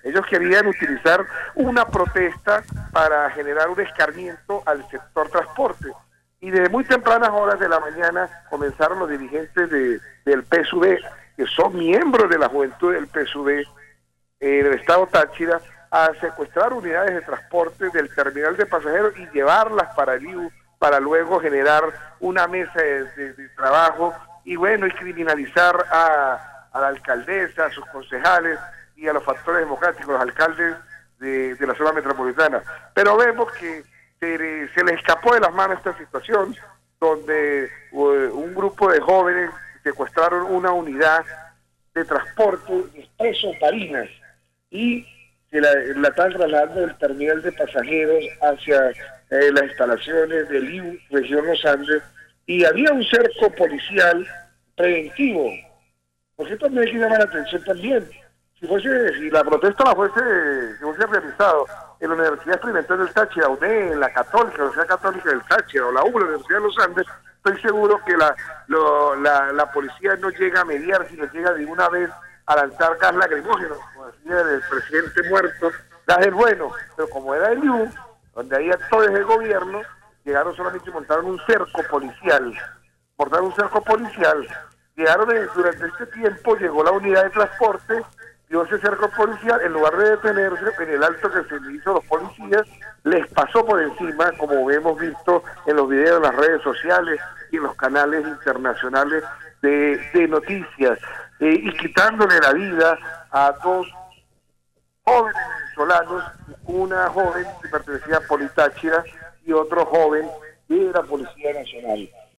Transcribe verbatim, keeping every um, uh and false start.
Ellos querían utilizar una protesta para generar un escarmiento al sector transporte. Y desde muy tempranas horas de la mañana comenzaron los dirigentes de, del P S U V, que son miembros de la juventud del P S U V, eh, del estado Táchira, a secuestrar unidades de transporte del terminal de pasajeros y llevarlas para el I U, para luego generar una mesa de, de, de trabajo y bueno, y criminalizar a, a la alcaldesa, a sus concejales y a los factores democráticos, los alcaldes de, de la zona metropolitana. Pero vemos que se, se les escapó de las manos esta situación, donde uh, un grupo de jóvenes secuestraron una unidad de transporte de expreso Barinas y se la, la están trasladando del terminal de pasajeros hacia eh, las instalaciones del I U, región Los Andes, y había un cerco policial preventivo. Por cierto, me hay que llamar la atención también. Si fuese, si la protesta la fuese, si fuese realizado en la Universidad Experimental del Táchira, U N E, en la Católica, la Universidad Católica del Táchira, o la U, la Universidad de los Andes, estoy seguro que la, lo, la, la policía no llega a mediar, sino llega de una vez a lanzar gas lacrimógeno, como decía el presidente muerto, gas del bueno, pero como era el I U, donde hay actores del gobierno, llegaron solamente y montaron un cerco policial, montaron un cerco policial, llegaron eh, durante este tiempo, llegó la unidad de transporte, dio ese cerco policial, en lugar de detenerse, en el alto que se le hizo a los policías, les pasó por encima, como hemos visto en los videos de las redes sociales y en los canales internacionales de, de noticias, eh, y quitándole la vida a dos jóvenes venezolanos, una joven que pertenecía a Politáchira y otro joven de la Policía Nacional.